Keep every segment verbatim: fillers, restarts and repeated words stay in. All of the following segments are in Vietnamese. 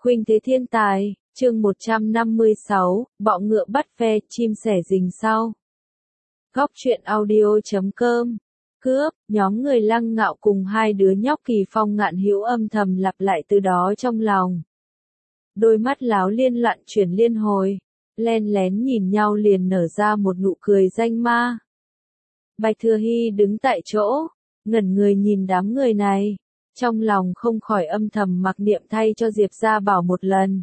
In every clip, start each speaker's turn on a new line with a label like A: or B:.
A: Khuynh thế thiên tài, chương một trăm năm mươi sáu, bọ ngựa bắt ve, chim sẻ rình sau. Góc truyện audio chấm com. Cướp, nhóm người Lăng Ngạo cùng hai đứa nhóc Kỳ Phong Ngạn Hữu âm thầm lặp lại từ đó trong lòng. Đôi mắt láo liên loạn chuyển liên hồi, len lén nhìn nhau liền nở ra một nụ cười danh ma. Bạch Thừa Hy đứng tại chỗ, ngẩn người nhìn đám người này, trong lòng không khỏi âm thầm mặc niệm thay cho Diệp Gia Bảo một lần.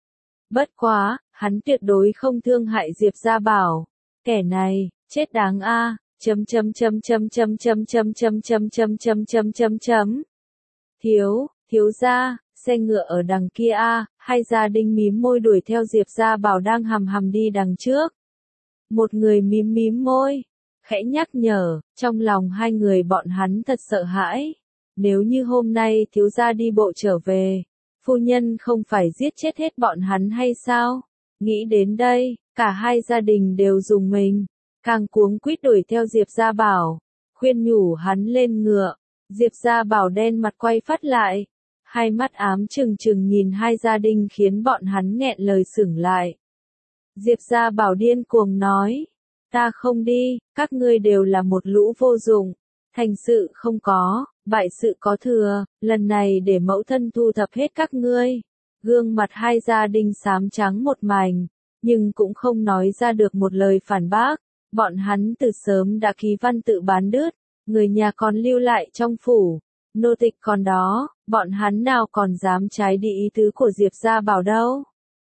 A: Bất quá, hắn tuyệt đối không thương hại Diệp Gia Bảo, kẻ này, chết đáng a, chấm chấm chấm chấm chấm chấm chấm chấm chấm chấm chấm chấm chấm chấm. Thiếu, thiếu gia, xe ngựa ở đằng kia a, hai gia đình mím môi đuổi theo Diệp Gia Bảo đang hầm hầm đi đằng trước. Một người mím mím môi, khẽ nhắc nhở, trong lòng hai người bọn hắn thật sợ hãi. Nếu như hôm nay thiếu gia đi bộ trở về, phu nhân không phải giết chết hết bọn hắn hay sao? Nghĩ đến đây, cả hai gia đình đều dùng mình, càng cuống quýt đuổi theo Diệp Gia Bảo, khuyên nhủ hắn lên ngựa. Diệp Gia Bảo đen mặt quay phát lại, hai mắt ám trừng trừng nhìn hai gia đình khiến bọn hắn nghẹn lời sửng lại. Diệp Gia Bảo điên cuồng nói, ta không đi, các ngươi đều là một lũ vô dụng, thành sự không có, bại sự có thừa, lần này để mẫu thân thu thập hết các ngươi. Gương mặt hai gia đình xám trắng một mảnh, nhưng cũng không nói ra được một lời phản bác, bọn hắn từ sớm đã ký văn tự bán đứt, người nhà còn lưu lại trong phủ, nô tịch còn đó, bọn hắn nào còn dám trái đi ý tứ của Diệp Gia Bảo đâu.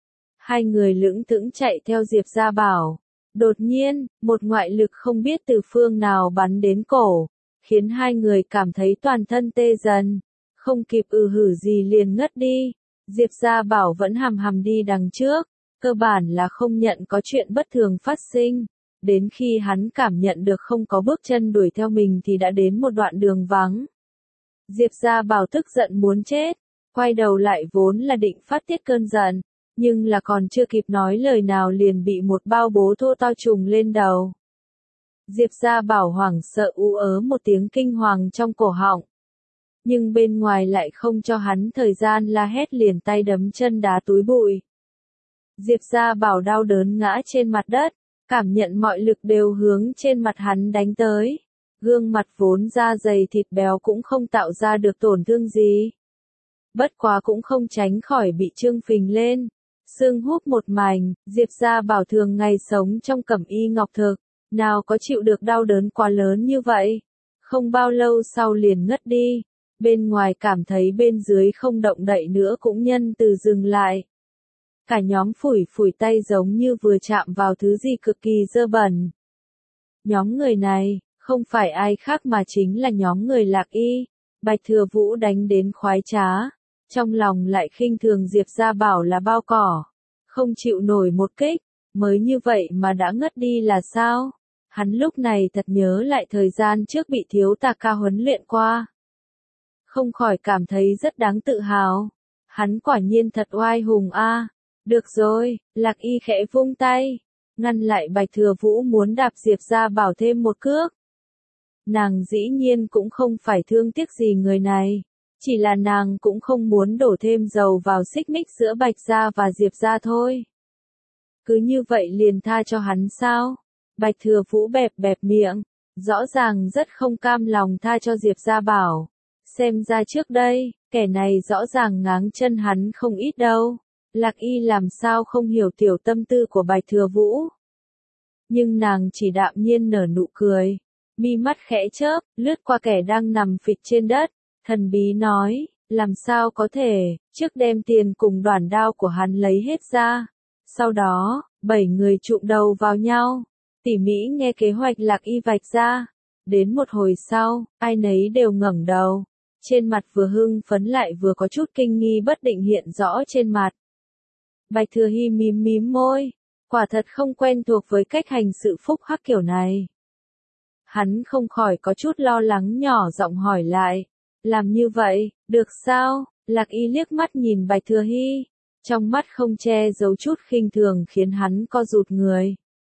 A: Hai người lững thững chạy theo Diệp Gia Bảo, đột nhiên, một ngoại lực không biết từ phương nào bắn đến cổ, khiến hai người cảm thấy toàn thân tê dần, không kịp ừ hử gì liền ngất đi. Diệp Gia Bảo vẫn hầm hầm đi đằng trước, cơ bản là không nhận có chuyện bất thường phát sinh, đến khi hắn cảm nhận được không có bước chân đuổi theo mình thì đã đến một đoạn đường vắng. Diệp Gia Bảo tức giận muốn chết, quay đầu lại vốn là định phát tiết cơn giận, nhưng là còn chưa kịp nói lời nào liền bị một bao bố thô to trùng lên đầu. Diệp Gia Bảo hoảng sợ ú ớ một tiếng kinh hoàng trong cổ họng. Nhưng bên ngoài lại không cho hắn thời gian la hét liền tay đấm chân đá túi bụi. Diệp Gia Bảo đau đớn ngã trên mặt đất, cảm nhận mọi lực đều hướng trên mặt hắn đánh tới. Gương mặt vốn da dày thịt béo cũng không tạo ra được tổn thương gì. Bất quá cũng không tránh khỏi bị trương phình lên. Xương húp một mảnh, Diệp Gia Bảo thường ngày sống trong cẩm y ngọc thực, nào có chịu được đau đớn quá lớn như vậy. Không bao lâu sau liền ngất đi, bên ngoài cảm thấy bên dưới không động đậy nữa cũng nhân từ dừng lại. Cả nhóm phủi phủi tay giống như vừa chạm vào thứ gì cực kỳ dơ bẩn. Nhóm người này, không phải ai khác mà chính là nhóm người Lạc Y. Bạch Thừa Vũ đánh đến khoái trá, trong lòng lại khinh thường Diệp Gia Bảo là bao cỏ, không chịu nổi một kích, mới như vậy mà đã ngất đi là sao? Hắn lúc này thật nhớ lại thời gian trước bị thiếu tà ca huấn luyện qua. Không khỏi cảm thấy rất đáng tự hào. Hắn quả nhiên thật oai hùng a. À. Được rồi, Lạc Y khẽ vung tay, ngăn lại Bạch Thừa Vũ muốn đạp Diệp Gia Bảo thêm một cước. Nàng dĩ nhiên cũng không phải thương tiếc gì người này, chỉ là nàng cũng không muốn đổ thêm dầu vào xích mích giữa Bạch Gia và Diệp Gia thôi. Cứ như vậy liền tha cho hắn sao? Bạch Thừa Vũ bẹp bẹp miệng, rõ ràng rất không cam lòng tha cho Diệp Gia Bảo. Xem ra trước đây, kẻ này rõ ràng ngáng chân hắn không ít đâu. Lạc Y làm sao không hiểu tiểu tâm tư của Bạch Thừa Vũ. Nhưng nàng chỉ đạm nhiên nở nụ cười, mi mắt khẽ chớp, lướt qua kẻ đang nằm phịch trên đất, thần bí nói, làm sao có thể, trước đem tiền cùng đoản đao của hắn lấy hết ra. Sau đó, bảy người chụm đầu vào nhau, tỉ mỉ nghe kế hoạch Lạc Y vạch ra. Đến một hồi sau, ai nấy đều ngẩng đầu, trên mặt vừa hưng phấn lại vừa có chút kinh nghi bất định hiện rõ trên mặt. Bạch Thừa Hy mím mím môi, quả thật không quen thuộc với cách hành sự phúc hắc kiểu này. Hắn không khỏi có chút lo lắng nhỏ giọng hỏi lại, làm như vậy, được sao? Lạc Y liếc mắt nhìn Bạch Thừa Hy, trong mắt không che giấu chút khinh thường khiến hắn co rụt người.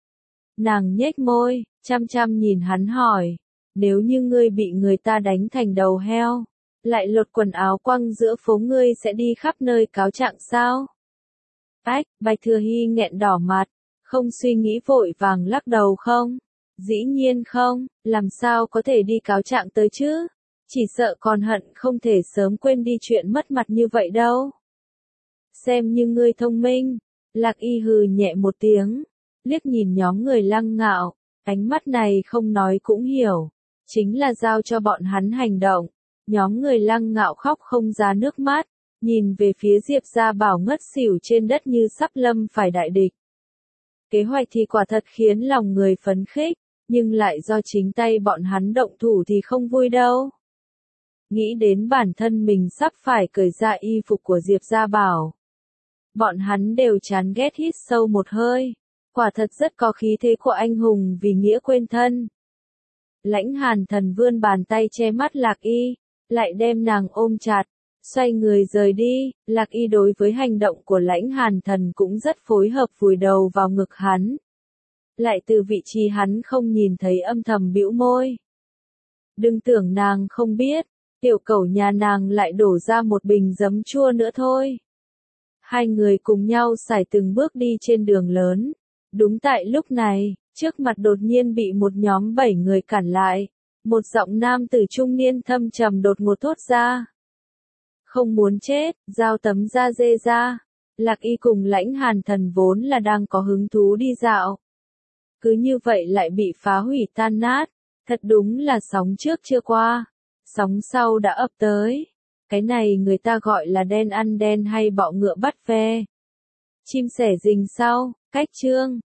A: Nàng nhếch môi, chăm chăm nhìn hắn hỏi, nếu như ngươi bị người ta đánh thành đầu heo, Lại lột quần áo quăng giữa phố ngươi sẽ đi khắp nơi cáo trạng sao? Ách, Bạch Thừa Hy nghẹn đỏ mặt, không suy nghĩ vội vàng lắc đầu không? Dĩ nhiên không, làm sao có thể đi cáo trạng tới chứ? Chỉ sợ còn hận không thể sớm quên đi chuyện mất mặt như vậy đâu. Xem như ngươi thông minh, Lạc Y hừ nhẹ một tiếng, liếc nhìn nhóm người Lăng Ngạo, ánh mắt này không nói cũng hiểu, chính là giao cho bọn hắn hành động. Nhóm người Lăng Ngạo khóc không ra nước mắt, nhìn về phía Diệp Gia Bảo ngất xỉu trên đất như sắp lâm phải đại địch. Kế hoạch thì quả thật khiến lòng người phấn khích, nhưng lại do chính tay bọn hắn động thủ thì không vui đâu. Nghĩ đến bản thân mình sắp phải cởi ra y phục của Diệp Gia Bảo. Bọn hắn đều chán ghét hít sâu một hơi, quả thật rất có khí thế của anh hùng vì nghĩa quên thân. Lãnh Hàn Thần vươn bàn tay che mắt Lạc Y, lại đem nàng ôm chặt, xoay người rời đi. Lạc Y đối với hành động của Lãnh Hàn Thần cũng rất phối hợp, vùi đầu vào ngực hắn. Lại từ vị trí hắn không nhìn thấy âm thầm bĩu môi. Đừng tưởng nàng không biết, tiểu cẩu nhà nàng lại đổ ra một bình giấm chua nữa thôi. Hai người cùng nhau sải từng bước đi trên đường lớn. Đúng tại lúc này, trước mặt đột nhiên bị một nhóm bảy người cản lại. Một giọng nam tử trung niên thâm trầm đột ngột thốt ra. Không muốn chết, giao tấm da dê ra. Lạc Y cùng Lãnh Hàn Thần vốn là đang có hứng thú đi dạo. Cứ như vậy lại bị phá hủy tan nát. Thật đúng là sóng trước chưa qua, sóng sau đã ập tới. Cái này người ta gọi là đen ăn đen hay bọ ngựa bắt ve. Chim sẻ rình sau, cách chương.